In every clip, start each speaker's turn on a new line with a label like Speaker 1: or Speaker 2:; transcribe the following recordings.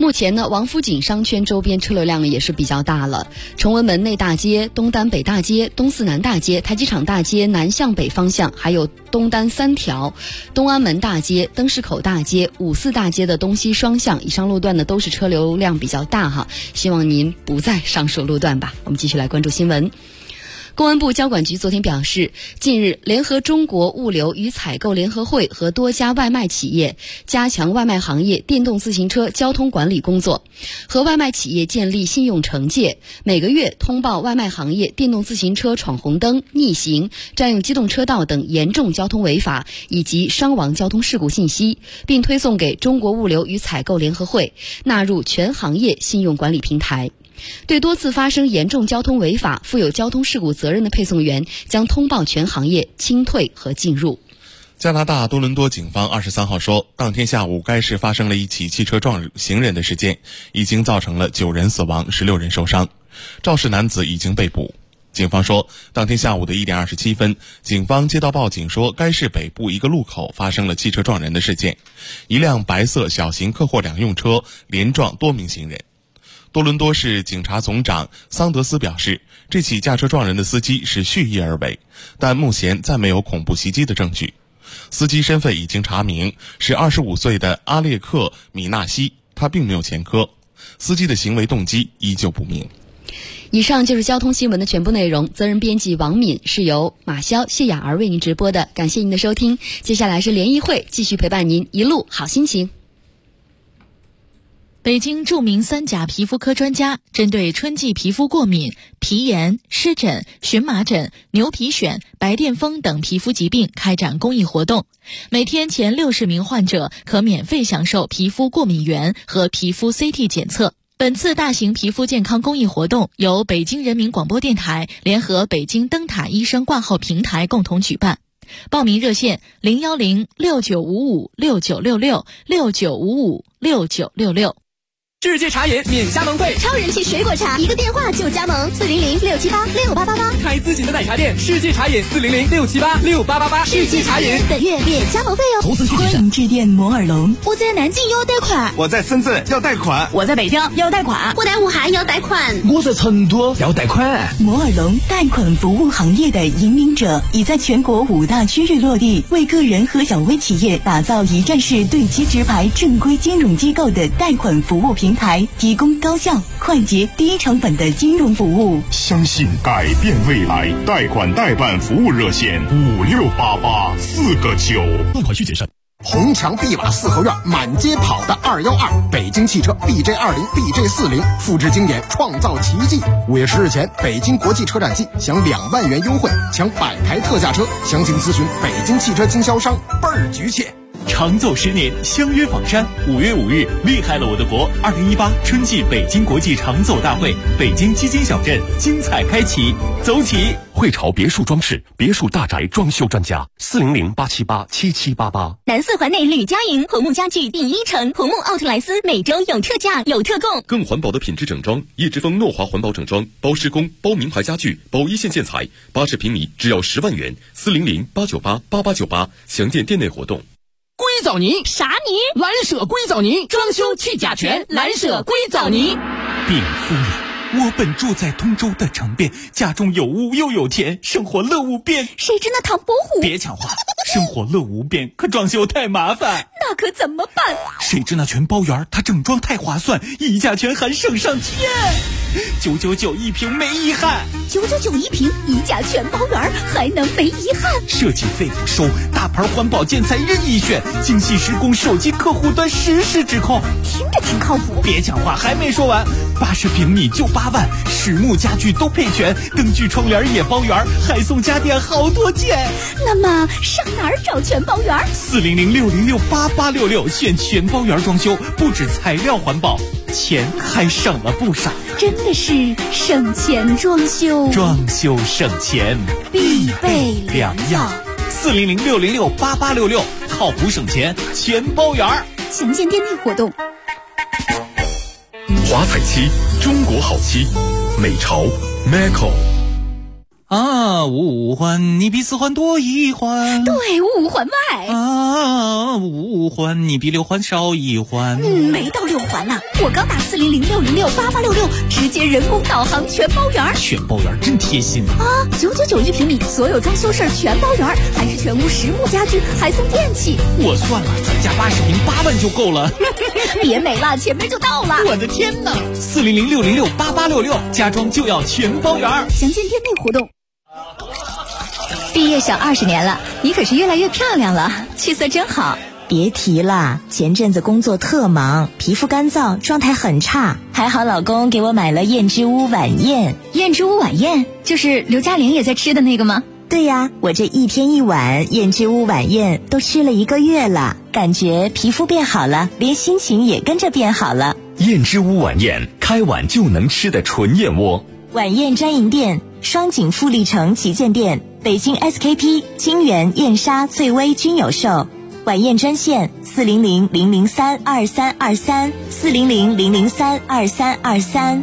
Speaker 1: 目前呢，王府井商圈周边车流量也是比较大了。崇文门内大街、东单北大街、东四南大街、太极场大街南向北方向，还有东单3条、东安门大街、灯市口大街、五四大街的东西双向，以上路段呢都是车流量比较大哈。希望您不在上述路段吧。我们继续来关注新闻。公安部交管局昨天表示，近日联合中国物流与采购联合会和多家外卖企业加强外卖行业电动自行车交通管理工作，和外卖企业建立信用惩戒，每个月通报外卖行业电动自行车闯红灯、逆行、占用机动车道等严重交通违法以及伤亡交通事故信息，并推送给中国物流与采购联合会，纳入全行业信用管理平台。对多次发生严重交通违法、负有交通事故责任的配送员，将通报全行业清退和禁入。
Speaker 2: 加拿大多伦多警方23号说，当天下午该市发生了一起汽车撞行人的事件，已经造成了9人死亡、16人受伤，肇事男子已经被捕。警方说，当天下午的1点27分，警方接到报警说，该市北部一个路口发生了汽车撞人的事件，一辆白色小型客货两用车连撞多名行人。多伦多市警察总长桑德斯表示，这起驾车撞人的司机是蓄意而为，但目前暂没有恐怖袭击的证据。司机身份已经查明，是25岁的阿列克·米纳西，他并没有前科。司机的行为动机依旧不明。
Speaker 1: 以上就是交通新闻的全部内容，责任编辑王敏，是由马潇、谢雅儿为您直播的，感谢您的收听。接下来是联谊会，继续陪伴您一路好心情。
Speaker 3: 北京著名3甲皮肤科专家针对春季皮肤过敏、皮炎、湿疹、荨麻疹、牛皮癣、白癜风等皮肤疾病开展公益活动，每天前60名患者可免费享受皮肤过敏原和皮肤 CT 检测。本次大型皮肤健康公益活动由北京人民广播电台联合北京灯塔医生挂号平台共同举办。报名热线010-6955-6966，6955-6966。
Speaker 4: 世界茶饮免加盟费，
Speaker 5: 超人气水果茶，一个电话就加盟，400-678-6888，
Speaker 4: 开自己的奶茶店，世界茶饮400-678-6888，世界茶饮
Speaker 5: 本月免加盟费哦。
Speaker 6: 投资欢迎致电摩尔龙。
Speaker 5: 我在南京要贷款，
Speaker 7: 我在深圳要贷款，
Speaker 6: 我在北京要贷款，
Speaker 5: 我在武汉要贷款，
Speaker 6: 我在成都要贷款。摩尔龙贷款服务行业的引领者，已在全国5大区域落地，为个人和小微企业打造一站式对接直排正规金融机构的贷款服务平台，提供高效、快捷、低成本的金融服务。
Speaker 8: 相信改变未来，贷款代办服务热线5688-4个9，
Speaker 9: 贷款需谨慎。
Speaker 10: 红墙碧瓦四合院，满街跑的212，北京汽车 BJ20、BJ40，复制经典，创造奇迹。5月10日前，北京国际车展季享2万元优惠，抢100台特价车，详情咨询北京汽车经销商，倍儿局气。
Speaker 9: 长走10年，相约仿山。5月5日，厉害了我的国2018春季北京国际长走大会，北京基金小镇精彩开启，走起！
Speaker 11: 汇潮别墅装饰，别墅大宅装修专家，400-878-7788。
Speaker 5: 南4环内吕家营红木家具第1城，红木奥特莱斯每周有特价有特供，
Speaker 12: 更环保的品质整装，叶之峰诺华环保整装，包施工，包名牌家具，包一线建材，80平米只要10万元，400-898-8898，详见店内活动。
Speaker 4: 硅藻泥
Speaker 5: 啥泥？
Speaker 4: 蓝舍硅藻泥，装修去甲醛，蓝舍硅藻泥。
Speaker 9: 禀夫人，我本住在通州的城边，家中有屋又有田，生活乐无边。
Speaker 5: 谁知那唐伯虎？
Speaker 9: 别抢话，生活乐无边，可装修太麻烦。
Speaker 5: 那可怎么办？
Speaker 9: 谁知那全包园，它整装太划算，一价全含省上天，999一平没遗憾
Speaker 5: ，999一平，一价全包园，还能没遗憾？
Speaker 9: 设计费不收，大牌环保建材任意选，精细施工，手机客户端实时指控，
Speaker 5: 听着挺靠谱。
Speaker 9: 别讲话，还没说完，80平米就8万，实木家具都配全，灯具窗帘也包圆，还送家电好多件。
Speaker 5: 那么上哪儿找全包园
Speaker 9: ？400-606-8866，选全包园装修，不止材料环保，钱还省了不少。
Speaker 5: 真的是省钱装修，
Speaker 9: 装修省钱
Speaker 5: 必备良药。
Speaker 9: 400-606-8866，靠谱省钱全包圆。
Speaker 5: 详见店内活动。
Speaker 12: 华彩漆，中国好漆，美潮 Macco。
Speaker 7: 啊，五环你比四环多一环。
Speaker 5: 对，5环外。
Speaker 7: 啊，五环你比6环少一环。
Speaker 5: 没到6环呢，我刚打400-606-8866，直接人工导航全包圆。
Speaker 7: 全包圆真贴心
Speaker 5: 啊！999一平米，所有装修事儿全包圆，还是全屋实木家具，还送电器。
Speaker 7: 我算了，咱家80平8万就够了。
Speaker 5: 别美了，前面就到了。
Speaker 7: 我的天哪！400-606-8866，家装就要全包圆。
Speaker 5: 详见店内活动。毕业小20年了，你可是越来越漂亮了，气色真好。
Speaker 6: 别提了，前阵子工作特忙，皮肤干燥，状态很差。还好老公给我买了燕之屋晚宴。
Speaker 5: 燕之屋晚宴就是刘嘉玲也在吃的那个吗？
Speaker 6: 对呀，我这1天1碗燕之屋晚宴都吃了1个月了，感觉皮肤变好了，连心情也跟着变好了。
Speaker 11: 燕之屋晚宴，开碗就能吃的纯燕窝。
Speaker 6: 晚宴专营店：双井富力城旗舰店、北京 SKP、金源、燕莎、翠微均有售。晚宴专线400-003-2323 400-003-2323。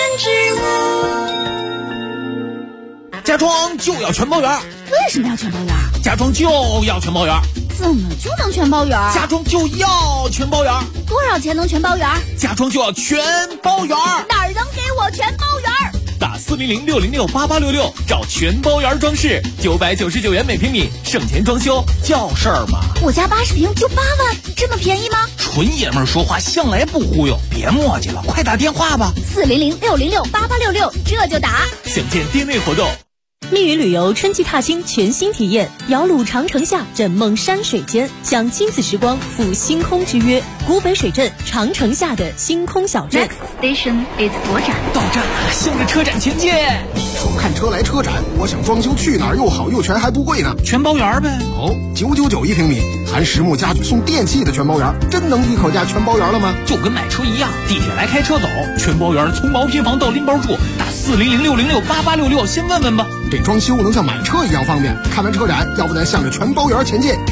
Speaker 7: 家装就要全包圆。
Speaker 5: 为什么要全包圆？
Speaker 7: 家装就要全包圆。
Speaker 5: 怎么就能全包圆？
Speaker 7: 家装就要全包圆。
Speaker 5: 多少钱能全包圆？
Speaker 7: 家装就要全包圆。
Speaker 5: 哪儿能给我全包圆？
Speaker 9: 打400-606-8866找全包圆装饰，999元每平米，省钱装修叫事儿嘛。
Speaker 5: 我家80平就8万，这么便宜吗？
Speaker 7: 纯爷们儿说话向来不忽悠，别磨叽了，快打电话吧。
Speaker 5: 400-606-8866，这就打。
Speaker 9: 详见店内活动。
Speaker 13: 密云旅游春季踏青全新体验，摇橹长城下，枕梦山水间，享亲子时光，赴星空之约。古北水镇长城下的星空小镇。
Speaker 5: Next station is 国展。
Speaker 7: 到站了，向着车展前进。
Speaker 10: 说看车来车展，我想装修去哪儿又好又全还不贵呢？
Speaker 7: 全包圆呗。
Speaker 10: 哦，999一平米，含实木家具送电器的全包圆，真能一口价全包圆了吗？
Speaker 7: 就跟买车一样，地铁来开车走，全包圆，从毛坯房到拎包住。打400-606-8866，先问问吧。
Speaker 10: 这装修能像买车一样方便。看完车展，要不咱向着全包圆前进。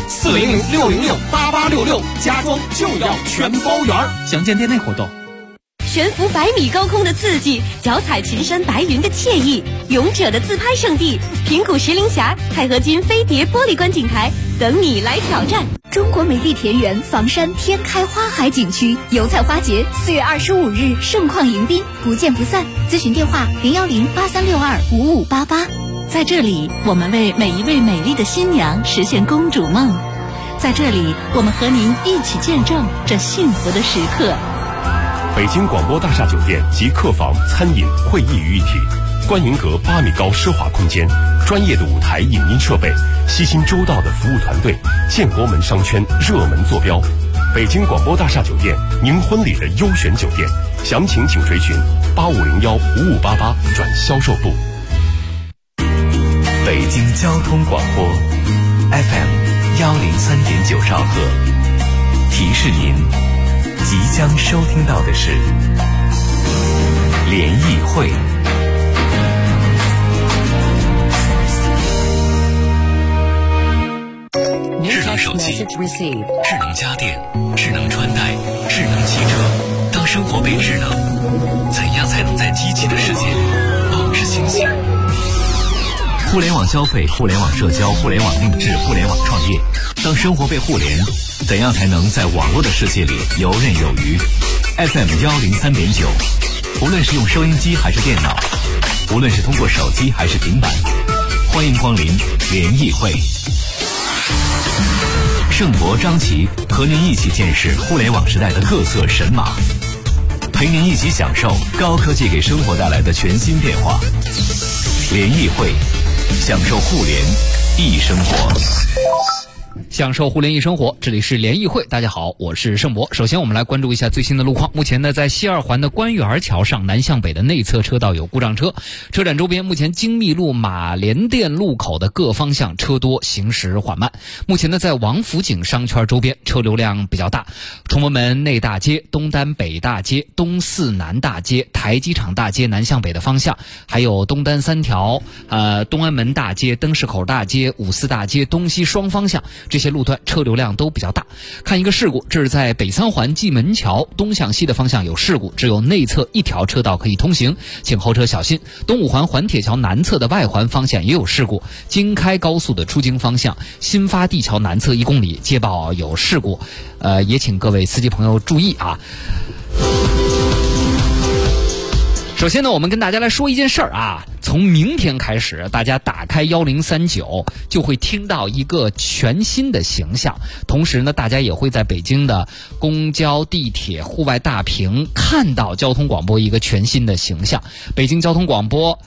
Speaker 7: 400-606-8866，家装就要全包圆。详见店内活动。
Speaker 13: 悬浮100米高空的刺激，脚踩群山白云的惬意，勇者的自拍圣地平谷石林峡钛合金飞碟玻璃观景台等你来挑战。
Speaker 5: 中国美丽田园房山天开花海景区油菜花节4月25日盛况迎宾，不见不散。咨询电话010-8362-5588。
Speaker 3: 在这里，我们为每一位美丽的新娘实现公主梦。在这里，我们和您一起见证这幸福的时刻。
Speaker 11: 北京广播大厦酒店集客房、餐饮、会议于一体，观云阁8米高奢华空间，专业的舞台影音设备，悉心周到的服务团队，建国门商圈热门坐标。北京广播大厦酒店，您婚礼的优选酒店，详情请垂询8501-5588转销售部。
Speaker 14: 北京交通广播 FM 103.9兆赫，提示您即将收听到的是联谊会。
Speaker 11: 智能手机、智能家电、智能穿戴、智能汽车。当生活被智能，怎样才能在机器的世界里保持清醒？互联网消费、互联网社交、互联网定制、互联网创业。当生活被互联，怎样才能在网络的世界里游刃有余？ FM 103.9，无论是用收音机还是电脑，无论是通过手机还是平板，欢迎光临联谊会。盛博、张琪和您一起见识互联网时代的各色神马，陪您一起享受高科技给生活带来的全新变化。联谊会，享受互联易生活。
Speaker 15: 享受互联易生活，这里是联谊会。大家好，我是盛博。首先我们来关注一下最新的路况。目前呢，在西二环的官园桥上南向北的内侧车道有故障车，车展周边目前精密路、马连店路口的各方向车多，行驶缓慢。目前呢，在王府井商圈周边车流量比较大，崇文门内大街、东单北大街、东四南大街、台机场大街南向北的方向，还有东单3条、东安门大街、灯市口大街、五四大街东西双方向这些路段车流量都比较大。看一个事故，这是在北三环蓟门桥东向西的方向有事故，只有内侧一条车道可以通行，请后车小心。东五环环铁桥南侧的外环方向也有事故，京开高速的出京方向新发地桥南侧1公里接报有事故，也请各位司机朋友注意啊。首先呢，我们跟大家来说一件事儿啊，从明天开始，大家打开1039就会听到一个全新的形象，同时呢，大家也会在北京的公交、地铁、户外大屏看到交通广播一个全新的形象。北京交通广播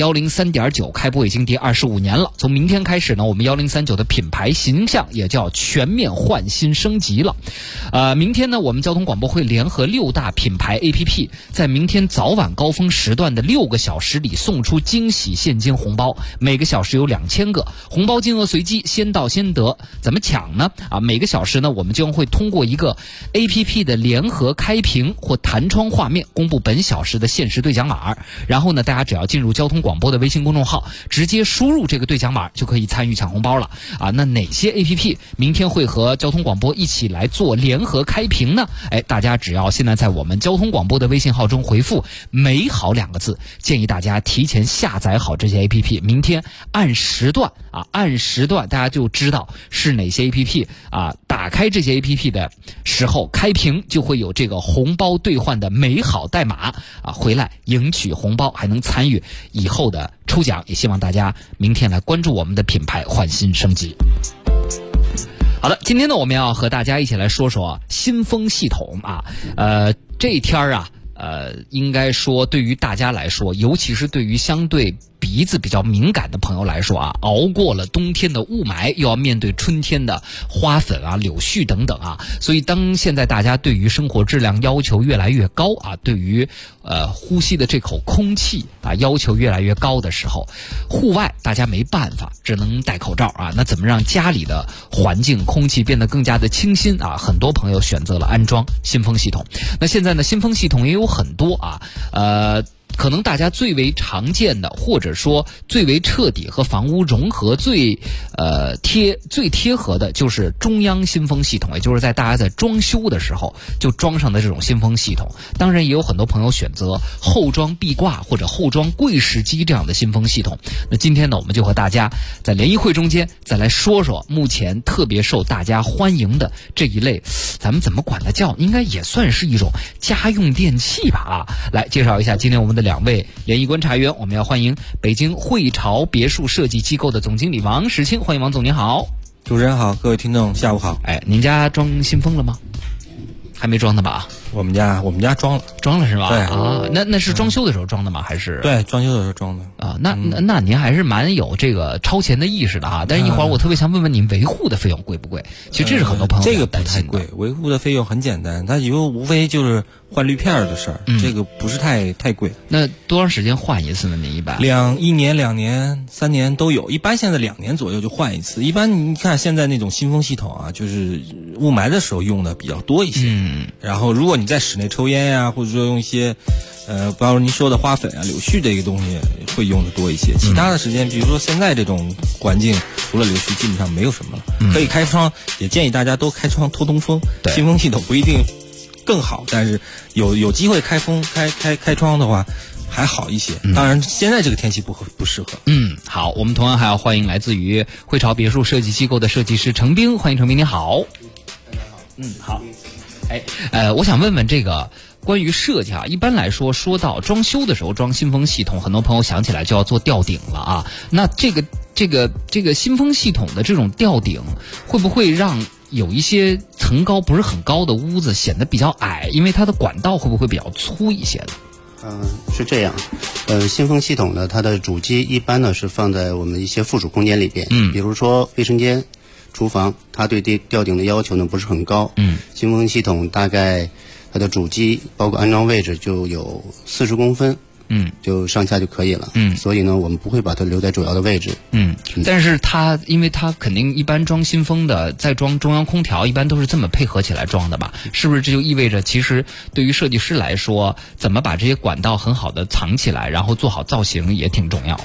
Speaker 15: 103.9开播已经第25年了，从明天开始呢，我们1039的品牌形象也叫全面换新升级了。明天呢，我们交通广播会联合6大品牌 APP， 在明天早晚高峰时段的6个小时里送出惊喜现金红包，每个小时有2000个，红包金额随机，先到先得。怎么抢呢？每个小时呢，我们将会通过一个 APP 的联合开屏或弹窗画面公布本小时的限时兑奖码，然后呢，大家只要进入交通广播的微信公众号，直接输入这个兑奖码就可以参与抢红包了那哪些 APP 明天会和交通广播一起来做联合开屏呢？大家只要现在在我们交通广播的微信号中回复美好2个字，建议大家提前下载好这些 APP， 明天按时段大家就知道是哪些 APP 打开这些 APP 的时候开屏就会有这个红包兑换的美好代码回来赢取红包，还能参与以后的抽奖。也希望大家明天来关注我们的品牌换新升级。好的，今天呢，我们要和大家一起来说说新风系统这一天应该说对于大家来说，尤其是对于相对鼻子比较敏感的朋友来说熬过了冬天的雾霾，又要面对春天的花粉柳絮等等所以当现在大家对于生活质量要求越来越高对于呼吸的这口空气要求越来越高的时候，户外大家没办法，只能戴口罩那怎么让家里的环境空气变得更加的清新很多朋友选择了安装新风系统。那现在呢，新风系统也有很多可能大家最为常见的，或者说最为彻底和房屋融合最贴合的，就是中央新风系统，也就是大家在装修的时候就装上的这种新风系统。当然也有很多朋友选择后装壁挂或者后装柜式机这样的新风系统。那今天呢，我们就和大家在联谊会中间再来说说目前特别受大家欢迎的这一类，咱们怎么管它叫，应该也算是一种家用电器吧来介绍一下今天我们的2位联谊观察员。我们要欢迎北京汇潮别墅设计机构的总经理王时清，欢迎王总，您好。
Speaker 16: 主持人好，各位听众下午好。
Speaker 15: 您家装新风了吗？还没装的吧？
Speaker 16: 我们家装了
Speaker 15: 是吧？
Speaker 16: 对
Speaker 15: 那是装修的时候装的吗？还是
Speaker 16: 对装修的时候装的
Speaker 15: 那您还是蛮有这个超前的意识的但是一会儿我特别想问问您维护的费用贵不贵？其实这是很多朋友
Speaker 16: 这个不太贵，维护的费用很简单，它无非就是换滤片的事儿，这个不是太贵。
Speaker 15: 那多长时间换一次呢？您一般
Speaker 16: 1年、2年、3年都有，一般现在2年左右就换一次。一般你看现在那种新风系统就是雾霾的时候用的比较多一些。然后如果你在室内抽烟呀，或者说用一些比方说您说的花粉柳絮这个东西会用的多一些。其他的时间比如说现在这种环境除了柳絮基本上没有什么了。可以开窗，也建议大家都开窗透通风。新风系统不一定更好，但是有机会开窗的话还好一些。当然现在这个天气不适合。
Speaker 15: 好，我们同样还要欢迎来自于汇潮别墅设计机构的设计师程兵，欢迎程兵，你好。好。我想问问这个关于设计一般来说说到装修的时候装新风系统，很多朋友想起来就要做吊顶了那这个新风系统的这种吊顶会不会让有一些层高不是很高的屋子显得比较矮，因为它的管道会不会比较粗一些呢？
Speaker 17: 是这样，新风系统呢，它的主机一般呢是放在我们一些附属空间里边，比如说卫生间、厨房，它对吊顶的要求呢不是很高。新风系统大概它的主机包括安装位置就有40公分，就上下就可以了。所以呢，我们不会把它留在主要的位置。
Speaker 15: 但是因为它肯定一般装新风的，再装中央空调，一般都是这么配合起来装的吧？是不是这就意味着，其实对于设计师来说，怎么把这些管道很好的藏起来，然后做好造型也挺重要的？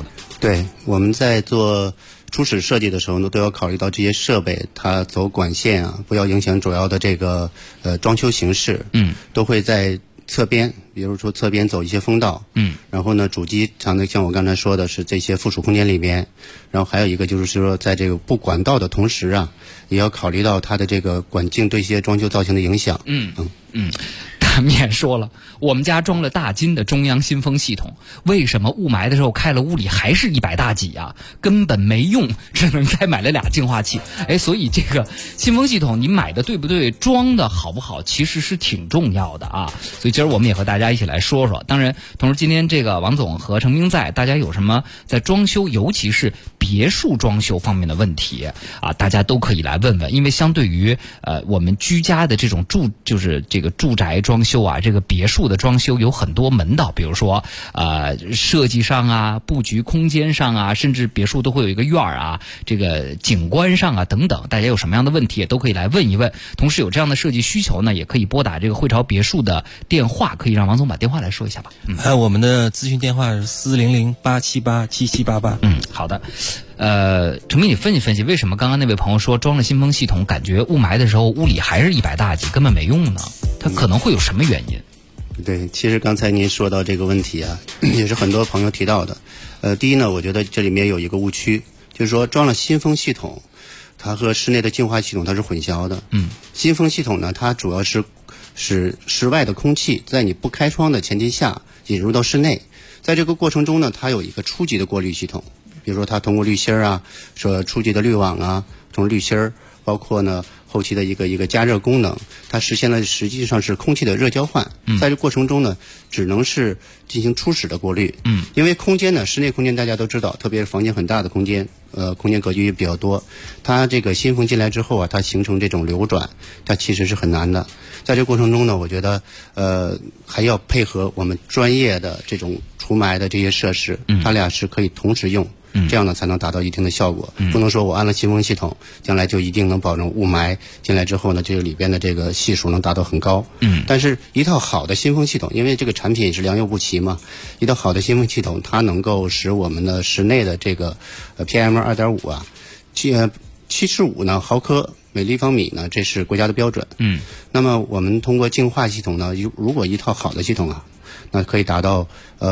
Speaker 17: 对，我们在做初始设计的时候呢，都要考虑到这些设备它走管线啊，不要影响主要的这个装修形式。都会在侧边，比如说侧边走一些风道。然后呢，主机像我刚才说的是这些附属空间里面，然后还有一个就是说，在这个布管道的同时啊，也要考虑到它的这个管径对一些装修造型的影响。
Speaker 15: 他们也说了，我们家装了大金的中央新风系统，为什么雾霾的时候开了屋里还是100大几啊？根本没用，只能再买了2净化器。所以这个新风系统你买的对不对，装的好不好，其实是挺重要的啊。所以今儿我们也和大家一起来说说。当然，同时今天这个王总和程兵在，大家有什么在装修，尤其是别墅装修方面的问题啊，大家都可以来问问。因为相对于我们居家的这种就是这个住宅装修啊，这个别墅的装修有很多门道，比如说设计上啊，布局空间上啊，甚至别墅都会有一个院儿啊，这个景观上啊等等，大家有什么样的问题也都可以来问一问。同时有这样的设计需求呢，也可以拨打这个汇潮别墅的电话，可以让王总把电话来说一下吧。
Speaker 16: 我们的咨询电话是400-878-7788。
Speaker 15: 好的。程斌，你分析分析，为什么刚刚那位朋友说装了新风系统，感觉雾霾的时候屋里还是100大几，根本没用呢？它可能会有什么原因？
Speaker 17: 对，其实刚才您说到这个问题啊，也是很多朋友提到的。第一呢，我觉得这里面有一个误区，就是说装了新风系统，它和室内的净化系统它是混淆的。新风系统呢，它主要是使室外的空气在你不开窗的前提下引入到室内，在这个过程中呢，它有一个初级的过滤系统。比如说它通过滤芯啊，说初级的滤网啊，从滤芯包括呢后期的一个加热功能，它实现了实际上是空气的热交换。在这过程中呢，只能是进行初始的过滤。因为空间呢，室内空间大家都知道，特别是房间很大的空间，空间格局也比较多，它这个新风进来之后啊，它形成这种流转，它其实是很难的。在这过程中呢，我觉得还要配合我们专业的这种除霾的这些设施，它俩是可以同时用。这样呢才能达到一定的效果。不能说我安了新风系统，将来就一定能保证雾霾进来之后呢，这个里边的这个系数能达到很高。但是一套好的新风系统，因为这个产品是良莠不齐嘛，一套好的新风系统，它能够使我们的室内的这个PM 2.5啊，75呢毫克每立方米呢，这是国家的标准。那么我们通过净化系统呢，如果一套好的系统啊，那可以达到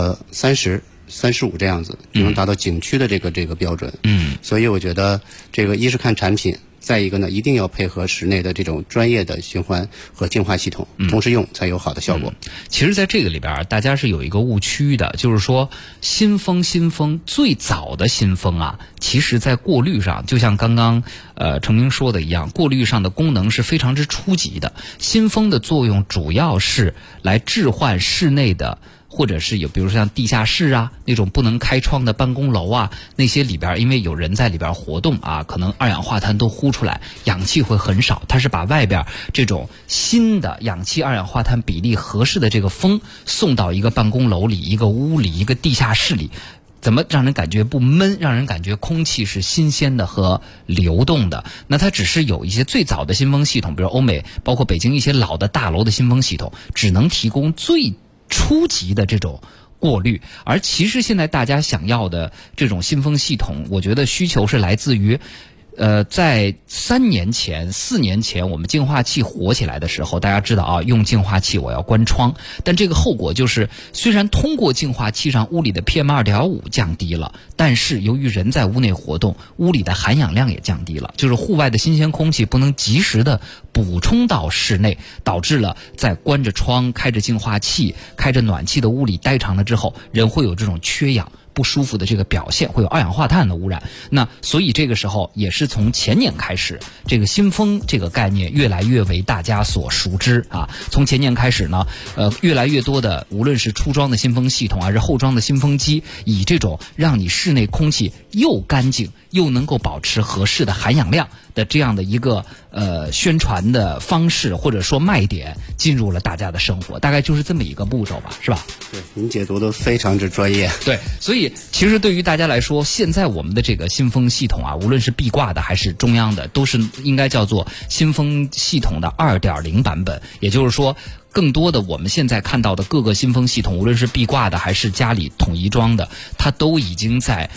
Speaker 17: 30-35这样子，就能达到景区的这个标准。所以我觉得这个一是看产品，再一个呢，一定要配合室内的这种专业的循环和净化系统，同时用才有好的效果。
Speaker 15: 其实在这个里边大家是有一个误区的，就是说新风最早的新风啊，其实在过滤上就像刚刚程明说的一样，过滤上的功能是非常之初级的。新风的作用主要是来置换室内的，或者是有比如说像地下室啊那种不能开窗的办公楼啊，那些里边因为有人在里边活动啊，可能二氧化碳都呼出来，氧气会很少，它是把外边这种新的氧气二氧化碳比例合适的这个风送到一个办公楼里、一个屋里、一个地下室里，怎么让人感觉不闷，让人感觉空气是新鲜的和流动的。那它只是有一些最早的新风系统，比如欧美包括北京一些老的大楼的新风系统，只能提供最初级的这种过滤。而其实现在大家想要的这种新风系统，我觉得需求是来自于在3年前、4年前我们净化器火起来的时候，大家知道啊，用净化器我要关窗，但这个后果就是虽然通过净化器让屋里的 PM 2.5降低了，但是由于人在屋内活动，屋里的含氧量也降低了，就是户外的新鲜空气不能及时的补充到室内，导致了在关着窗、开着净化器、开着暖气的屋里待长了之后，人会有这种缺氧不舒服的这个表现，会有二氧化碳的污染。那所以这个时候也是从前年开始，这个新风这个概念越来越为大家所熟知啊。从前年开始呢，越来越多的无论是初装的新风系统还是后装的新风机，以这种让你室内空气又干净又能够保持合适的含氧量的这样的一个宣传的方式或者说卖点进入了大家的生活，大概就是这么一个步骤吧，是吧？
Speaker 17: 对，您解读的非常之专业。
Speaker 15: 对，所以其实对于大家来说，现在我们的这个新风系统啊，无论是壁挂的还是中央的，都是应该叫做新风系统的 2.0 版本，也就是说更多的我们现在看到的各个新风系统，无论是壁挂的还是家里统一装的，它都已经在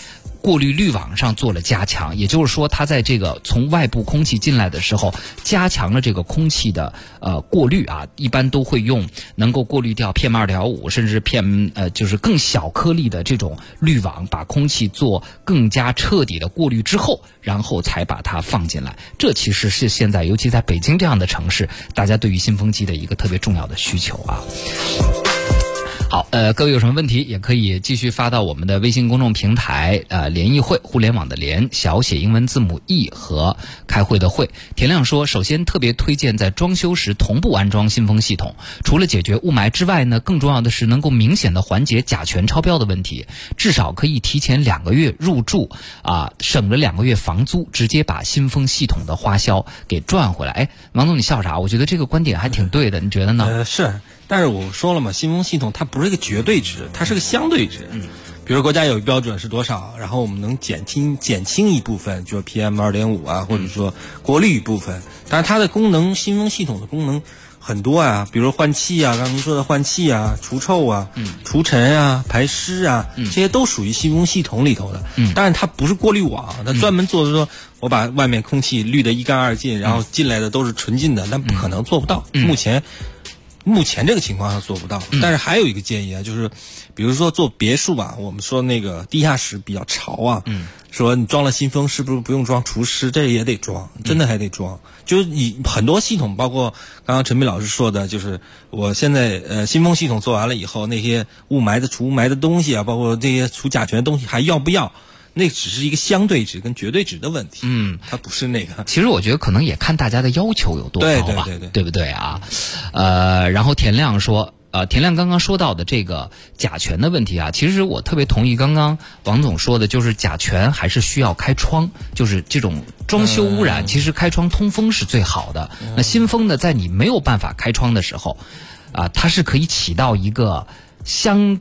Speaker 15: 过滤滤网上做了加强，也就是说它在这个从外部空气进来的时候加强了这个空气的过滤啊，一般都会用能够过滤掉 PM2.5 甚至就是更小颗粒的这种滤网，把空气做更加彻底的过滤之后，然后才把它放进来。这其实是现在尤其在北京这样的城市，大家对于新风机的一个特别重要的需求啊。好，各位有什么问题也可以继续发到我们的微信公众平台，联谊会，互联网的联，小写英文字母 E 和开会的会。田亮说，首先特别推荐在装修时同步安装新风系统，除了解决雾霾之外呢，更重要的是能够明显的缓解甲醛超标的问题，至少可以提前2个月入住啊，省了2个月房租，直接把新风系统的花销给赚回来。哎，王总你笑啥？我觉得这个观点还挺对的，你觉得呢？
Speaker 16: 是。但是我说了嘛，新风系统它不是一个绝对值，它是个相对值。比如国家有标准是多少，然后我们能减轻一部分，就是 PM2.5 啊，或者说过滤一部分。但是它的功能，新风系统的功能很多啊，比如换气啊，刚才您说的换气啊、除臭啊、除尘啊、排湿啊，这些都属于新风系统里头的。但是它不是过滤网，它专门做的说我把外面空气滤得一干二净，然后进来的都是纯净的，但不可能做不到。目前这个情况下做不到，但是还有一个建议啊，就是比如说做别墅啊，我们说那个地下室比较潮啊，说你装了新风是不是不用装除湿？这也得装，真的还得装。就是你很多系统，包括刚刚陈斌老师说的，就是我现在新风系统做完了以后，那些除雾霾的东西啊，包括这些除甲醛的东西还要不要？那只是一个相对值跟绝对值的问题，它不是那个。
Speaker 15: 其实我觉得可能也看大家的要求有多高吧，对不对啊？然后田亮说，田亮刚刚说到的这个甲醛的问题啊，其实我特别同意刚刚王总说的，就是甲醛还是需要开窗，就是这种装修污染，其实开窗通风是最好的。那新风呢，在你没有办法开窗的时候，它是可以起到一个相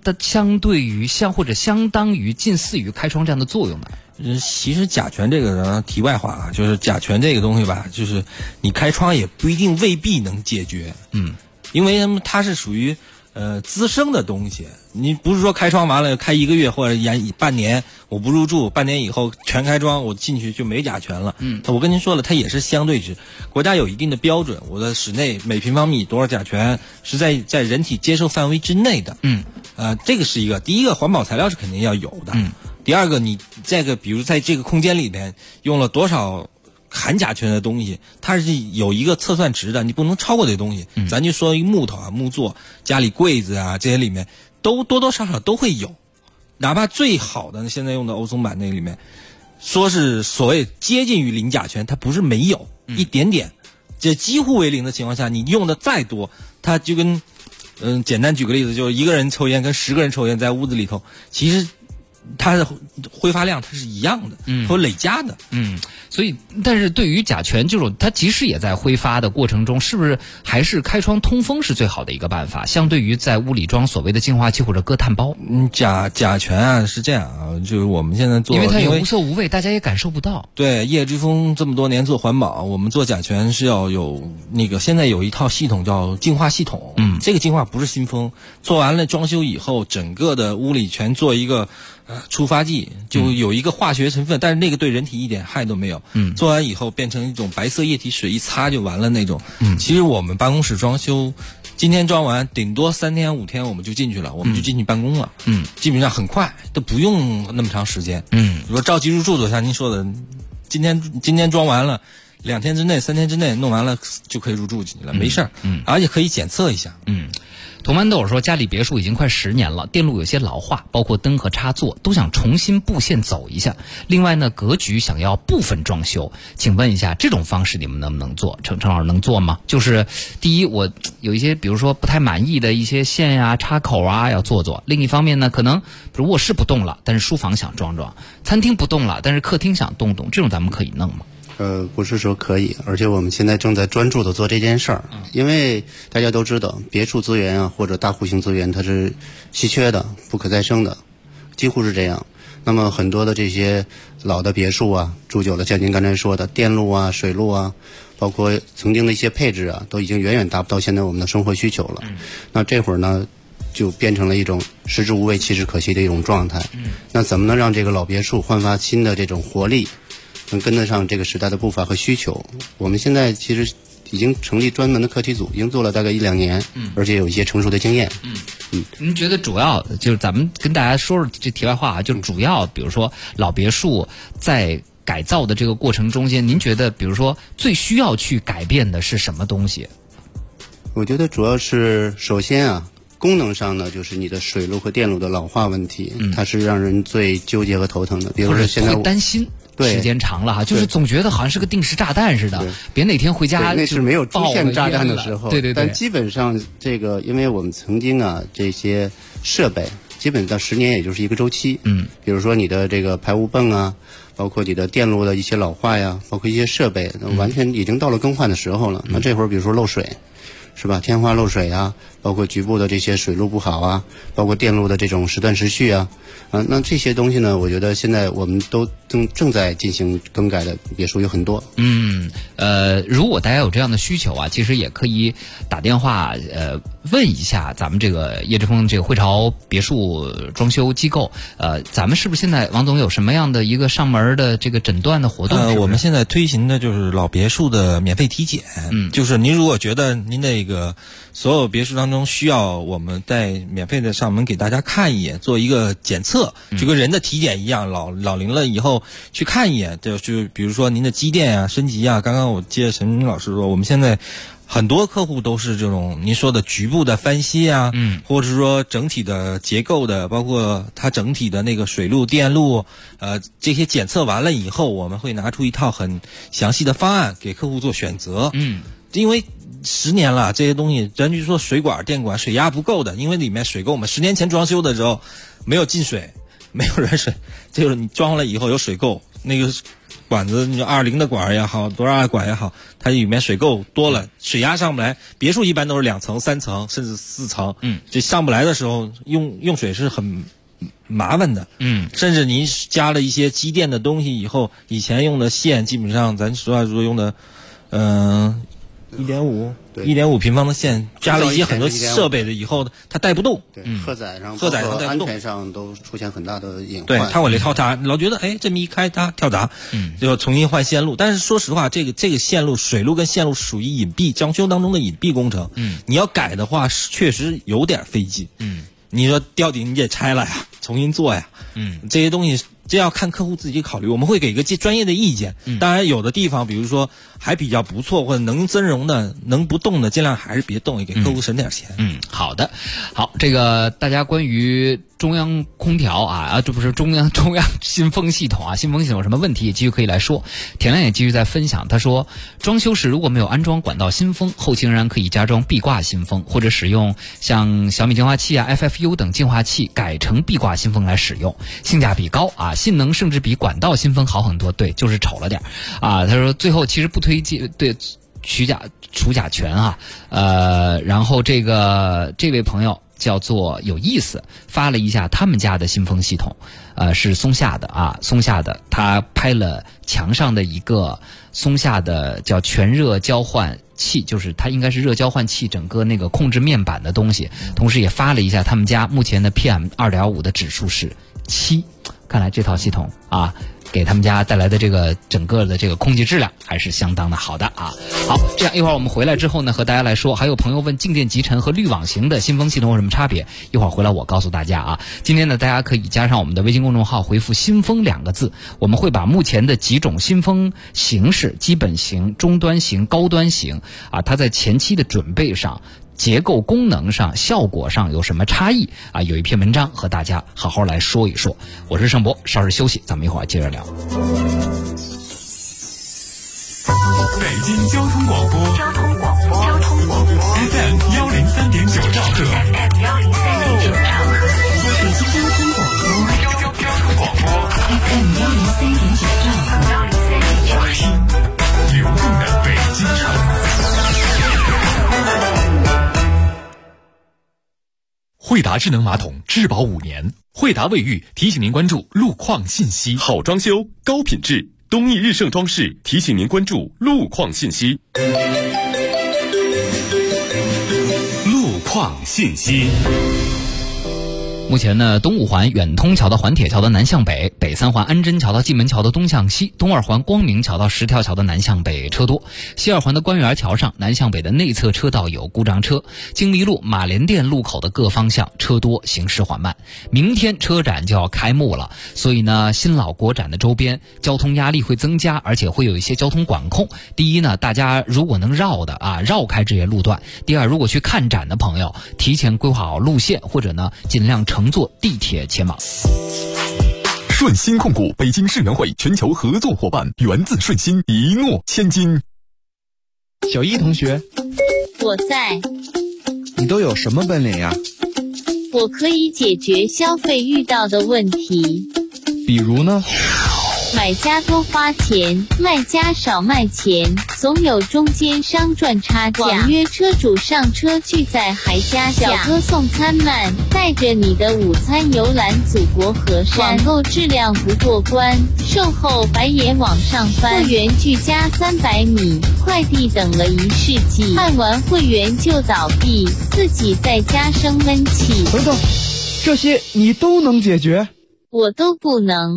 Speaker 15: 当于近似于开窗这样的作用的。
Speaker 16: 其实甲醛这个题外话啊，就是甲醛这个东西吧，就是你开窗也不一定未必能解决。因为它是属于滋生的东西，你不是说开窗完了开1个月或者半年我不入住，半年以后全开窗我进去就没甲醛了。我跟您说了，它也是相对值，国家有一定的标准，我的室内每平方米多少甲醛是在人体接受范围之内的。这个是一个，第一个环保材料是肯定要有的。第二个，你这个比如在这个空间里面用了多少含甲醛的东西，它是有一个测算值的，你不能超过这东西。咱就说一个木头啊、木座、家里柜子啊这些里面都多多少少都会有，哪怕最好的现在用的欧松板那里面，说是所谓接近于零甲醛，它不是没有，一点点，这几乎为零的情况下，你用的再多，它就跟简单举个例子，就是一个人抽烟跟10个人抽烟在屋子里头，其实它的挥发量它是一样的，和累加的。
Speaker 15: 所以但是对于甲醛这种，它即使也在挥发的过程中，是不是还是开窗通风是最好的一个办法，相对于在屋里装所谓的净化器或者搁碳包？
Speaker 16: 甲醛啊是这样啊，就是我们现在做，
Speaker 15: 因为它有无色无味，大家也感受不到。
Speaker 16: 对，业之风这么多年做环保，我们做甲醛是要有那个，现在有一套系统叫净化系统。这个净化不是新风，做完了装修以后，整个的屋里全做一个触发剂，就有一个化学成分，但是那个对人体一点害都没有。做完以后变成一种白色液体水，一擦就完了那种。其实我们办公室装修，今天装完，顶多3天5天我们就进去了，我们就进去办公了。基本上很快，都不用那么长时间。如果着急入住，就像您说的，今天装完了，2天之内、3天之内弄完了就可以入住进去了，没事儿。而且可以检测一下。
Speaker 15: 童豌豆说，家里别墅已经快10年了，电路有些老化，包括灯和插座都想重新布线走一下。另外呢，格局想要部分装修，请问一下这种方式你们能不能做？陈老师能做吗？就是第一，我有一些比如说不太满意的一些线呀、插口啊要做。另一方面呢，可能比如卧室不动了，但是书房想装，餐厅不动了，但是客厅想动，这种咱们可以弄吗？
Speaker 17: 不是说可以，而且我们现在正在专注的做这件事儿。因为大家都知道，别墅资源啊或者大户型资源它是稀缺的、不可再生的，几乎是这样。那么很多的这些老的别墅啊，住久了，像您刚才说的电路啊、水路啊，包括曾经的一些配置啊，都已经远远达不到现在我们的生活需求了。那这会儿呢， 就变成了一种食之无味弃之可惜的一种状态。那怎么能让这个老别墅焕发新的这种活力，能跟得上这个时代的步伐和需求？我们现在其实已经成立专门的课题组，已经做了大概1-2年，而且有一些成熟的经验。
Speaker 15: 您觉得主要就是咱们跟大家说说这题外话啊，就主要比如说老别墅在改造的这个过程中间，您觉得比如说最需要去改变的是什么东西？
Speaker 17: 我觉得主要是首先啊，功能上呢，就是你的水路和电路的老化问题，它是让人最纠结和头疼的。比如说现在
Speaker 15: 会担心。时间长了哈，就是总觉得好像是个定时炸弹似的，别哪天回家
Speaker 17: 那是没有出现炸弹的时候。
Speaker 15: 对。
Speaker 17: 但基本上这个，因为我们曾经啊，这些设备基本到10年也就是一个周期。比如说你的这个排污泵啊，包括你的电路的一些老化呀，包括一些设备，完全已经到了更换的时候了。那这会儿比如说漏水，是吧？天花漏水啊，包括局部的这些水路不好啊，包括电路的这种时断时续啊，那这些东西呢，我觉得现在我们都正在进行更改的别墅有很多。
Speaker 15: 如果大家有这样的需求啊，其实也可以打电话问一下咱们这个叶之峰这个汇潮别墅装修机构，咱们是不是现在王总有什么样的一个上门的这个诊断的活动？
Speaker 16: 我们现在推行的就是老别墅的免费体检。就是您如果觉得您那个所有别墅当中需要我们再免费的上门给大家看一眼，做一个检测，就跟人的体检一样，老龄了以后去看一眼，就比如说您的机电啊、升级啊。刚刚我接着陈明老师说，我们现在很多客户都是这种您说的局部的翻新啊，或者是说整体的结构的，包括它整体的那个水路、电路，这些检测完了以后，我们会拿出一套很详细的方案给客户做选择。因为10年了，这些东西咱就说水管、电管水压不够的，因为里面水沟我们10年前装修的时候没有进水，没有软水，就是你装了以后有水沟，那个管子你20的管也好，多少的管也好，它里面水垢多了，水压上不来。别墅一般都是2层、3层甚至4层，这上不来的时候用水是很麻烦的。甚至您加了一些机电的东西以后，以前用的线基本上咱实话说用的1.5平方的线，加了一些很多设备的以后，它带不动。
Speaker 17: 荷载上
Speaker 16: 带不动，
Speaker 17: 安全上都出现很大的隐患。
Speaker 16: 对，它往里跳闸，老觉得这么一开它跳闸，就要重新换线路。但是说实话，这个线路水路跟线路属于隐蔽装修当中的隐蔽工程。你要改的话，确实有点费劲。你说吊顶你也拆了呀，重新做呀。这些东西这要看客户自己考虑，我们会给一个专业的意见。当然有的地方比如说还比较不错或者能增容的能不动的尽量还是别动，也给客户省点钱。
Speaker 15: 好的。好，这个大家关于中央空调这不是中央新风系统新风系统有什么问题也继续可以来说。田亮也继续在分享，他说装修时如果没有安装管道新风，后期仍然可以加装壁挂新风，或者使用像小米净化器FFU 等净化器改成壁挂新风来使用，性价比高性能甚至比管道新风好很多。对，就是丑了点他说最后其实不推荐对除甲醛然后这位朋友叫做有意思，发了一下他们家的新风系统，是松下的，他拍了墙上的一个松下的叫全热交换器，就是它应该是热交换器整个那个控制面板的东西，同时也发了一下他们家目前的 PM2.5 的指数是7，看来这套系统给他们家带来的这个整个的这个空气质量还是相当的好的好，这样一会儿我们回来之后呢，和大家来说。还有朋友问静电集尘和滤网型的新风系统有什么差别？一会儿回来我告诉大家今天呢，大家可以加上我们的微信公众号，回复“新风”2个字，我们会把目前的几种新风形式，基本型、中端型、高端型它在前期的准备上、结构功能上、效果上有什么差异有一篇文章和大家好好来说一说。我是盛博，稍事休息，咱们一会儿接着聊。
Speaker 8: 北京交通广播FM 103.9兆赫，北京交通广播 FM 103.9兆赫，听流动的北京城。
Speaker 9: 惠达智能马桶质保5年，惠达卫浴提醒您关注路况信息。
Speaker 12: 好装修，高品质，东义日盛装饰提醒您关注路况信息。
Speaker 8: 路况信息。
Speaker 15: 目前呢，东五环远通桥到环铁桥的南向北，北三环安贞桥到蓟门桥的东向西，东二环光明桥到石条桥的南向北车多。西二环的官园桥上南向北的内侧车道有故障车，经历路、马连店路口的各方向车多，行驶缓慢。明天车展就要开幕了，所以呢，新老国展的周边交通压力会增加，而且会有一些交通管控。第一呢，大家如果能绕开这些路段；第二，如果去看展的朋友，提前规划好路线，或者呢，尽量乘坐地铁前往。
Speaker 18: 顺鑫控股北京世园会全球合作伙伴，源自顺鑫，一诺千金。
Speaker 19: 小一同学，
Speaker 20: 我在。
Speaker 19: 你都有什么本领呀？
Speaker 20: 我可以解决消费遇到的问题。
Speaker 19: 比如呢？
Speaker 20: 买家多花钱，卖家少卖钱，总有中间商赚差价。网约车主上车拒载还加价，小哥送餐慢，带着你的午餐游览祖国河山。网购质量不过关，售后白眼往上翻。会员距家300米，快递等了1世纪，办完会员就倒闭，自己在家生闷气。
Speaker 19: 等等，这些你都能解决？
Speaker 20: 我都不能。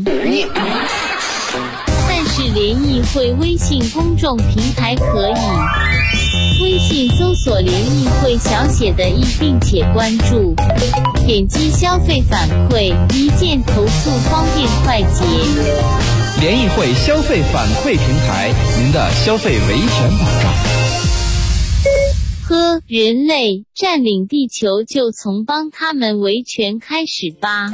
Speaker 20: 是联谊会微信公众平台可以，微信搜索联谊会小写的“易”并且关注，点击消费反馈，一键投诉，方便快捷。
Speaker 19: 联谊会消费反馈平台，您的消费维权保障。
Speaker 20: 人类占领地球就从帮他们维权开始吧。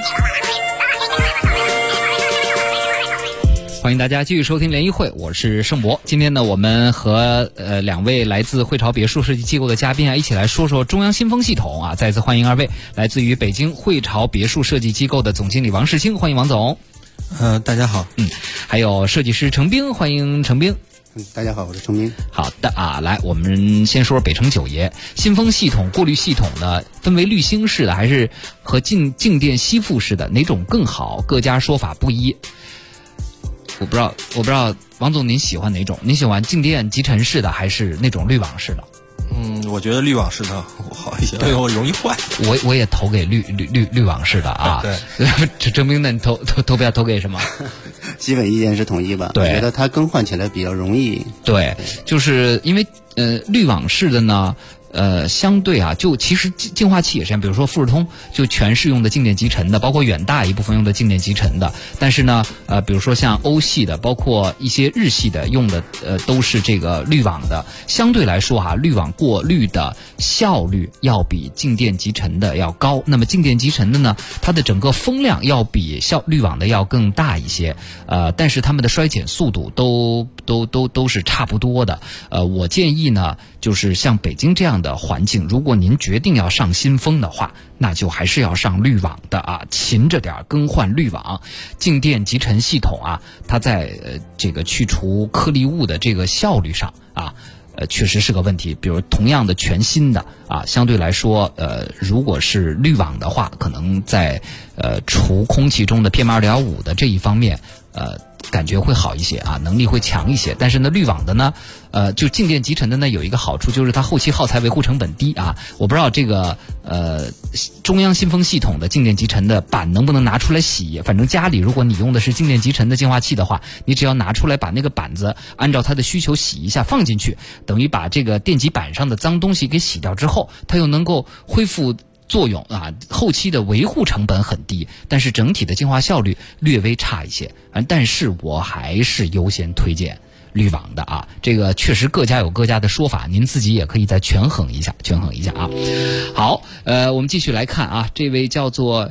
Speaker 15: 欢迎大家继续收听联谊会，我是盛博。今天呢，我们和2位来自汇潮别墅设计机构的嘉宾啊，一起来说说中央新风系统啊。再次欢迎2位，来自于北京汇潮别墅设计机构的总经理王世清，欢迎王总。
Speaker 16: 大家好。
Speaker 15: 还有设计师程兵，欢迎程兵。
Speaker 17: 大家好，我是程兵。
Speaker 15: 好的啊，来，我们先说说北城九爷新风系统过滤系统呢，分为滤芯式的还是和静电吸附式的，哪种更好？各家说法不一。我不知道王总您喜欢哪种？您喜欢静电集尘式的还是那种滤网式的？
Speaker 16: 我觉得滤网式的好一些，对我容易坏。
Speaker 15: 我也投给滤网式的啊。对，程兵，那你投票投给什么？
Speaker 17: 基本意见是统一吧？
Speaker 15: 对，
Speaker 17: 我觉得它更换起来比较容易。
Speaker 15: 对，就是因为滤网式的呢。相对啊，就其实净化器也是这样，比如说富士通就全是用的静电集尘的，包括远大一部分用的静电集尘的。但是呢，比如说像欧系的，包括一些日系的用的，都是这个滤网的。相对来说哈，滤网过滤的效率要比静电集尘的要高。那么静电集尘的呢，它的整个风量要比滤网的要更大一些。但是它们的衰减速度都是差不多的。我建议呢，就是像北京这样的环境，如果您决定要上新风的话，那就还是要上滤网的啊，勤着点更换滤网。静电集尘系统啊，它在这个去除颗粒物的这个效率上啊，确实是个问题。比如同样的全新的啊，相对来说如果是滤网的话，可能在除空气中的 PM2.5 的这一方面感觉会好一些啊，能力会强一些。但是呢，滤网的呢，就静电集尘的呢，有一个好处就是它后期耗材维护成本低啊。我不知道这个中央新风系统的静电集尘的板能不能拿出来洗。反正家里如果你用的是静电集尘的净化器的话，你只要拿出来把那个板子按照它的需求洗一下放进去，等于把这个电极板上的脏东西给洗掉之后，它又能够恢复作用啊，后期的维护成本很低，但是整体的净化效率略微差一些。但是我还是优先推荐滤网的啊，这个确实各家有各家的说法，您自己也可以再权衡一下啊。好，我们继续来看啊，这位叫做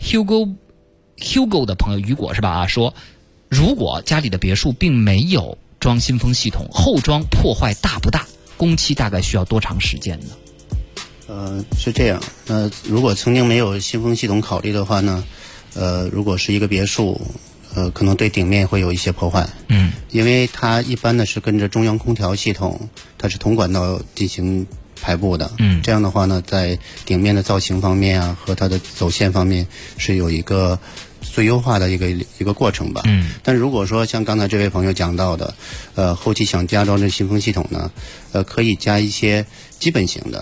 Speaker 15: Hugo 的朋友，雨果是吧？啊，说如果家里的别墅并没有装新风系统，后装破坏大不大？工期大概需要多长时间呢？
Speaker 17: 是这样。如果曾经没有新风系统考虑的话呢，如果是一个别墅，可能对顶面会有一些破坏。因为它一般呢是跟着中央空调系统，它是同管道进行排布的。这样的话呢，在顶面的造型方面啊，和它的走线方面是有一个最优化的一个过程吧。但如果说像刚才这位朋友讲到的，后期想加装这新风系统呢，可以加一些基本型的。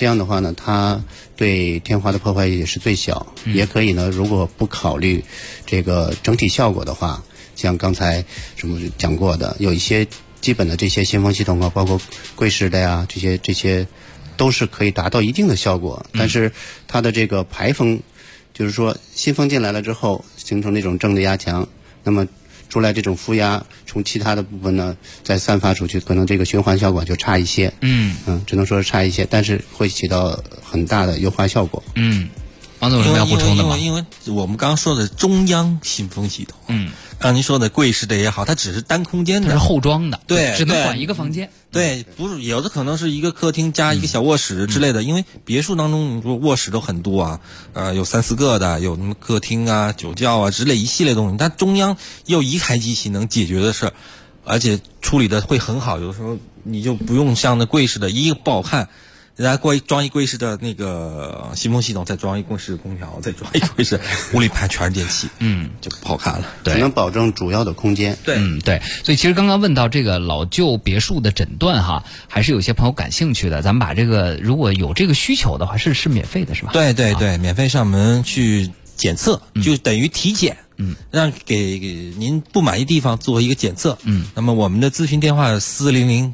Speaker 17: 这样的话呢，它对天花的破坏也是最小。也可以呢，如果不考虑这个整体效果的话，像刚才什么讲过的，有一些基本的这些新风系统啊，包括柜式的呀，这些都是可以达到一定的效果。但是它的这个排风，就是说新风进来了之后，形成那种正的压强，那么出来这种负压从其他的部分呢再散发出去，可能这个循环效果就差一些。只能说是差一些，但是会起到很大的优化效果。
Speaker 15: 王总有什么要补充的吗？
Speaker 16: 因为我们刚刚说的中央新风系统，刚您说的柜式的也好，它只是单空间的，
Speaker 15: 它是后装的，
Speaker 16: 对，
Speaker 15: 只能管一个房间。
Speaker 16: 对，不是有的可能是一个客厅加一个小卧室之类的，因为别墅当中你说卧室都很多啊，有3、4个的，有什么客厅啊、酒窖啊之类一系列东西，但中央有一台机器能解决的事儿，而且处理的会很好，有的时候你就不用像那柜式的一个不好看。然后装一柜式的那个新风系统，再装一柜式空调，再装一柜式，屋里盘全是电器，就不好看了。
Speaker 17: 对，只能保证主要的空间。
Speaker 16: 对，
Speaker 15: 对。所以其实刚刚问到这个老旧别墅的诊断哈，还是有些朋友感兴趣的。咱们把这个如果有这个需求的话，是免费的是吧？
Speaker 16: 对对对，免费上门去检测，就等于体检。让给您不满意地方做一个检测。那么我们的咨询电话是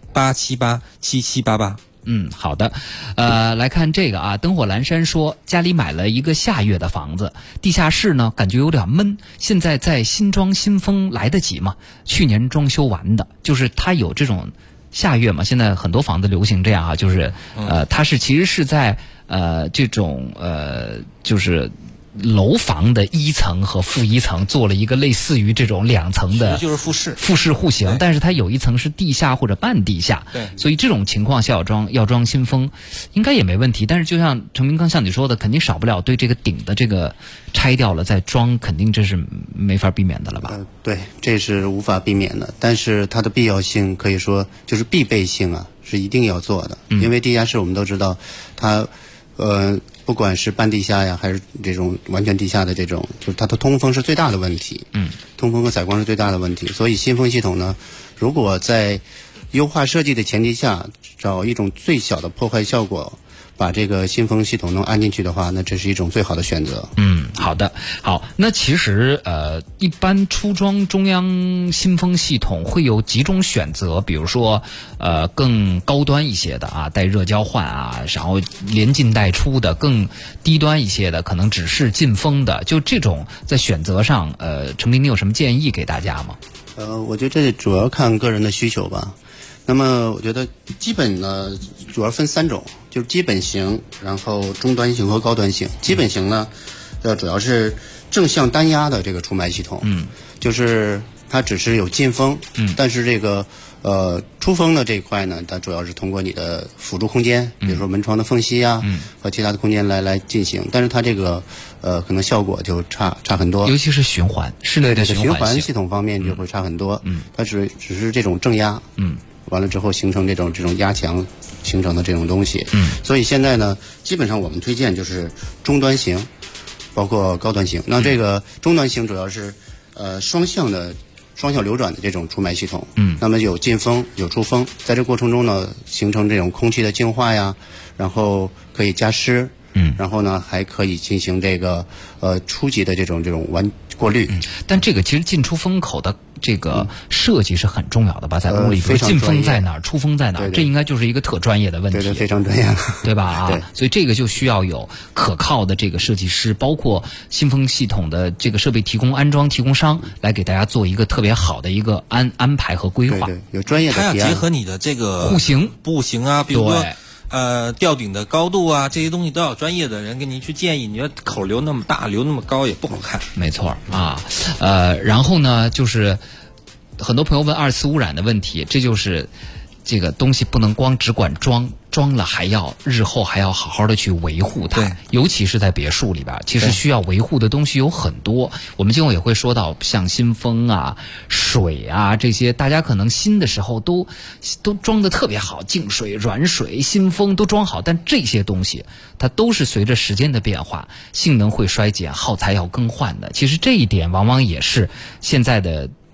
Speaker 16: 400-878-7788。
Speaker 15: 好的，来看这个啊，灯火阑珊说家里买了一个下跃的房子，地下室呢感觉有点闷，现在在新装新风来得及吗？去年装修完的，就是它有这种下跃嘛，现在很多房子流行这样啊，就是它其实是在这种就是楼房的一层和负一层做了一个类似于这种2层的，
Speaker 16: 就是复
Speaker 15: 式户型，但是它有一层是地下或者半地下，
Speaker 16: 对，
Speaker 15: 所以这种情况下要装新风，应该也没问题。但是就像程明刚像你说的，肯定少不了对这个顶的这个拆掉了再装，肯定这是没法避免的了吧？
Speaker 17: 对，这是无法避免的，但是它的必要性可以说就是必备性啊，是一定要做的，因为地下室我们都知道它不管是半地下呀，还是这种完全地下的这种，就是它的通风是最大的问题。通风和采光是最大的问题。所以新风系统呢，如果在优化设计的前提下，找一种最小的破坏效果，把这个新风系统能安进去的话，那这是一种最好的选择。
Speaker 15: 好的，好。那其实一般出装中央新风系统会有几种选择，比如说更高端一些的啊，带热交换啊，然后连进带出的；更低端一些的，可能只是进风的。就这种在选择上，程明，你有什么建议给大家吗？
Speaker 17: 我觉得这主要看个人的需求吧。那么我觉得基本呢主要分3种，就是基本型，然后中端型和高端型。基本型呢主要是正向单压的这个除霾系统，就是它只是有进风，但是这个出风的这一块呢，它主要是通过你的辅助空间，比如说门窗的缝隙啊，和其他的空间来进行，但是它这个可能效果就差很多，
Speaker 15: 尤其是循环室内的
Speaker 17: 循环系统方面就会差很多。它只是这种正压，完了之后形成这种压强形成的这种东西。所以现在呢，基本上我们推荐就是中端型，包括高端型。那这个中端型主要是双向流转的这种除霾系统。那么有进风有出风，在这过程中呢，形成这种空气的净化呀，然后可以加湿。然后呢，还可以进行这个初级的这种过滤。
Speaker 15: 但这个其实进出风口的这个设计是很重要的吧？在屋里边，进风在哪儿，出风在哪儿，这应该就是一个特专业的问题。
Speaker 17: 对，非常专业，
Speaker 15: 对吧？对，所以这个就需要有可靠的这个设计师，包括新风系统的这个设备安装提供商，来给大家做一个特别好的一个安排和规划。
Speaker 17: 对，有专业的
Speaker 16: 它要结合你的这个
Speaker 15: 户型
Speaker 16: 啊，比如说。吊顶的高度啊，这些东西都要专业的人给您去建议。你说口留那么大，留那么高也不好看。
Speaker 15: 没错啊，然后呢，就是很多朋友问2次污染的问题，这就是这个东西不能光只管装了，日后还要好好的去维护它。尤其是在别墅里边，其实需要维护的东西有很多。我们今后也会说到像新风啊、水啊这些，大家可能新的时候都装的特别好，净水、软水、新风都装好，但这些东西它都是随着时间的变化，性能会衰减，耗材要更换的。其实这一点往往也是现在的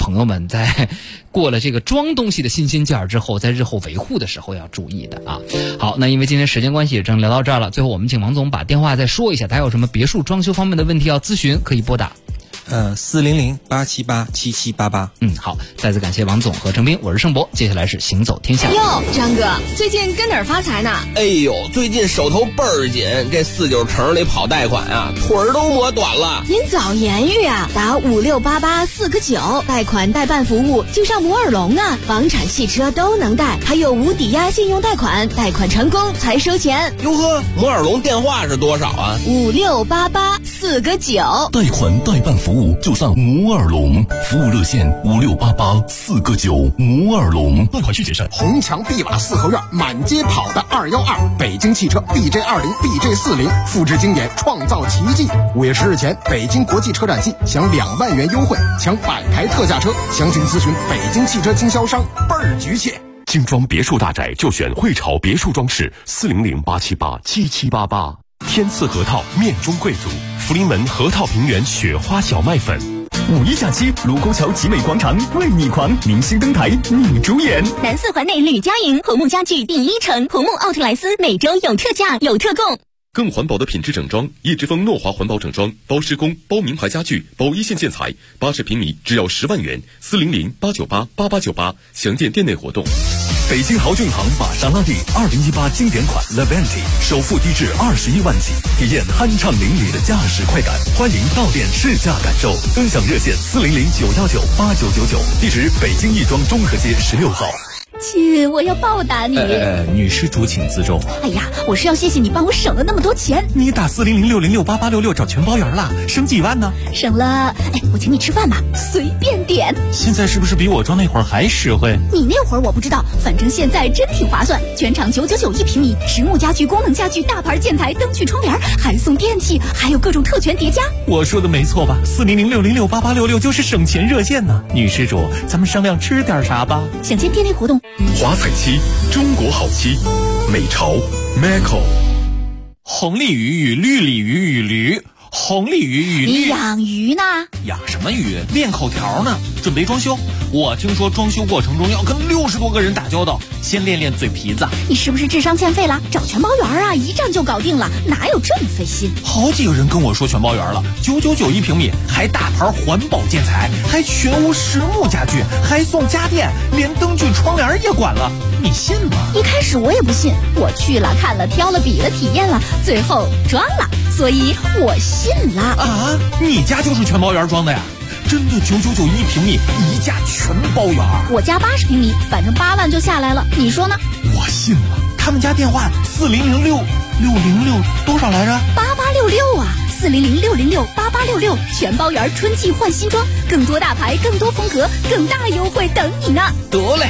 Speaker 15: 朋友们在过了这个装东西的新鲜劲儿之后，在日后维护的时候要注意的啊。好，那因为今天时间关系也正聊到这儿了，最后我们请王总把电话再说一下，他有什么别墅装修方面的问题要咨询，可以拨打
Speaker 16: 400-878-7788。
Speaker 15: 好，再次感谢王总和程斌，我是盛博，接下来是行走天下。
Speaker 21: 哟，张哥，最近跟哪儿发财呢？
Speaker 22: 哎呦，最近手头倍儿紧，这49城里跑贷款啊，腿儿都磨短了。
Speaker 21: 您早言语啊，打5688-4个9，贷款代办服务就上摩尔龙啊，房产、汽车都能贷，还有无抵押信用贷款，贷款成功才收钱。
Speaker 22: 哟呵，摩尔龙电话是多少啊
Speaker 21: ？5688-4个9，
Speaker 8: 贷款代办服务就上摩尔龙，服务热线5688-4个9，摩尔龙。贷款需谨慎。
Speaker 10: 红墙碧瓦四合院，满街跑的212，北京汽车 BJ20、BJ40，复制经典，创造奇迹。5月10日前，北京国际车展季享2万元优惠，抢100台特价车。详情咨询北京汽车经销商，倍儿局气。
Speaker 18: 精装别墅大宅就选汇潮别墅装饰，400-878-7788。天赐核桃面中贵族，福临门核桃平原雪花小麦粉。
Speaker 23: 5一假期，卢沟桥集美广场为你狂，明星登台你主演。
Speaker 5: 南4环内吕家营红木家具第1城，红木奥特莱斯每周有特价有特供。
Speaker 12: 更环保的品质整装，叶之峰诺华环保整装，包施工、包名牌家具、包一线建材，80平米只要10万元，400-898-8898，详见店内活动。
Speaker 23: 北京豪骏堂玛莎拉蒂2018经典款 Levante 首付低至21万起，体验酣畅淋漓的驾驶快感。欢迎到店试驾感受，分享热线400-919-8999，地址北京亦庄中和街16号。
Speaker 5: 亲，我要报答你。
Speaker 7: 女施主请自重。
Speaker 5: 哎呀，我是要谢谢你帮我省了那么多钱。
Speaker 7: 你打400-606-8866找全包圆了，省几万呢？
Speaker 5: 省了，我请你吃饭吧，随便点。
Speaker 7: 现在是不是比我装那会儿还实惠？
Speaker 5: 你那会儿我不知道，反正现在真挺划算，全场999一平米，实木家具、功能家具、大牌建材、灯具、窗帘，还送电器，还有各种特权叠加。
Speaker 7: 我说的没错吧？400-606-8866就是省钱热线呢。女施主，咱们商量吃点啥吧？
Speaker 5: 想见店内活动。
Speaker 18: 华彩漆，中国好漆，美潮 Maco。
Speaker 7: 红鲤鱼与绿鲤鱼与驴，红鲤鱼与
Speaker 5: 你养鱼呢？
Speaker 7: 养什么鱼？练口条呢。准备装修，我听说装修过程中要跟60多个人打交道，先练练嘴皮子。
Speaker 5: 你是不是智商欠费了？找全包圆啊，一站就搞定了，哪有这么费心？
Speaker 7: 好几个人跟我说全包圆了，999一平米，还大牌环保建材，还全屋实木家具，还送家电，连灯具窗帘也管了，你信吗？
Speaker 5: 一开始我也不信，我去了看了挑了比了体验了，最后装了，所以我信了。
Speaker 7: 啊，你家就是全包圆装的呀？真的999一平米，一价全包圆。
Speaker 5: 我家80平米，反正8万就下来了，你说呢？
Speaker 7: 我信了。他们家电话400-606多少来着
Speaker 5: ？8866啊，400-606-8866，全包圆，春季换新装，更多大牌，更多风格，更大优惠等你呢。
Speaker 7: 得嘞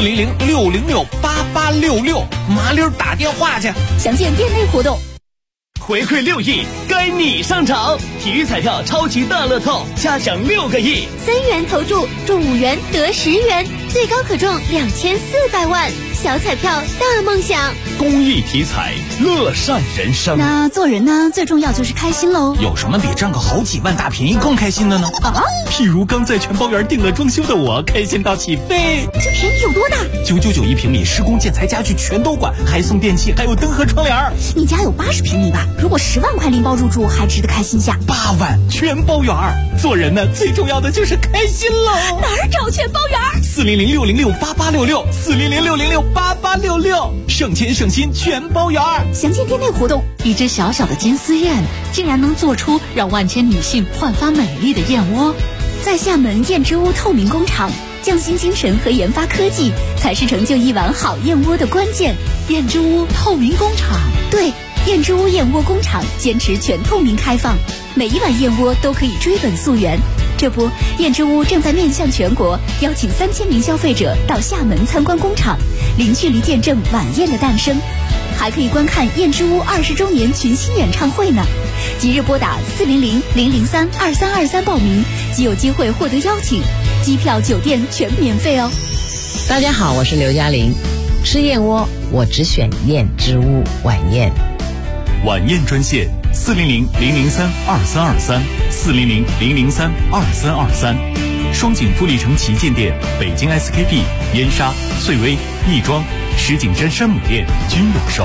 Speaker 7: ，400-606-8866，麻溜打电话去。
Speaker 5: 详见店内活动。
Speaker 23: 回馈6亿，该你上场！体育彩票超级大乐透，下享6个亿
Speaker 5: ，3元投注，中5元得10元，最高可中2400万。小彩票大梦想，
Speaker 23: 公益体彩，乐善人生。
Speaker 5: 那做人呢，最重要就是开心喽。
Speaker 7: 有什么比赚个好几万大便宜更开心的呢？譬如刚在全包圆定了装修的我，开心到起飞。
Speaker 5: 这便宜有多大
Speaker 7: ？999一平米，施工建材家具全都管，还送电器，还有灯和窗帘。
Speaker 5: 你家有80平米吧？如果10万块拎包入住，还值得开心下。
Speaker 7: 8万全包圆。做人呢，最重要的就是开心喽。
Speaker 5: 哪儿找全包圆
Speaker 7: ？400-606-8866，400-606-8866，省钱省心全包圆。
Speaker 5: 详见店内活动。
Speaker 3: 一只小小的金丝燕，竟然能做出让万千女性焕发美丽的燕窝。
Speaker 5: 在厦门燕之屋透明工厂，匠心精神和研发科技才是成就一碗好燕窝的关键。
Speaker 3: 燕之屋透明工厂，
Speaker 5: 对，燕之屋燕窝工厂坚持全透明开放，每一碗燕窝都可以追本溯源。这不，燕之屋正在面向全国，邀请3000名消费者到厦门参观工厂，零距离见证晚宴的诞生，还可以观看燕之屋20周年群星演唱会呢。即日拨打400-003-2323报名，即有机会获得邀请，机票、酒店全免费哦。
Speaker 24: 大家好，我是刘嘉玲，吃燕窝我只选燕之屋晚宴。
Speaker 9: 晚宴专线400-003-2323，400-003-2323。 双井富力城旗舰店、北京 SKP、燕莎、翠微、亦庄、石景山山姆店均有售。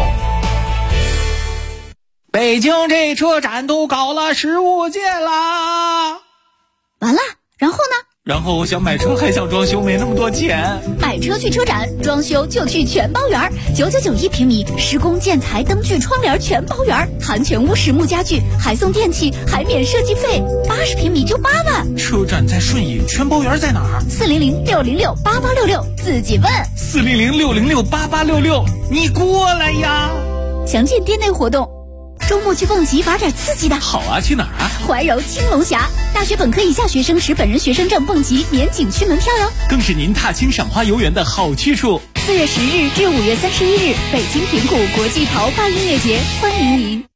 Speaker 1: 北京这车展都搞了15届啦！
Speaker 5: 完了，然后呢？
Speaker 1: 然后我想买车还想装修，没那么多钱。
Speaker 5: 买车去车展，装修就去全包园，9991平米，施工建材灯具窗帘全包园，含全屋实木家具，还送电器，还免设计费，80平米就8万。
Speaker 1: 车展在顺义，全包园在哪儿
Speaker 5: ？400-606-8866，自己问。
Speaker 1: 400-606-8866，你过来呀！
Speaker 5: 详见店内活动。周末去蹦极玩点刺激的。
Speaker 1: 好啊，去哪儿啊？
Speaker 5: 怀柔青龙峡，大学本科以下学生持本人学生证蹦极免景区门票哟。
Speaker 1: 更是您踏青赏花游园的好去处。
Speaker 5: 4月10日至5月31日，北京平谷国际陶花音乐节，欢迎您。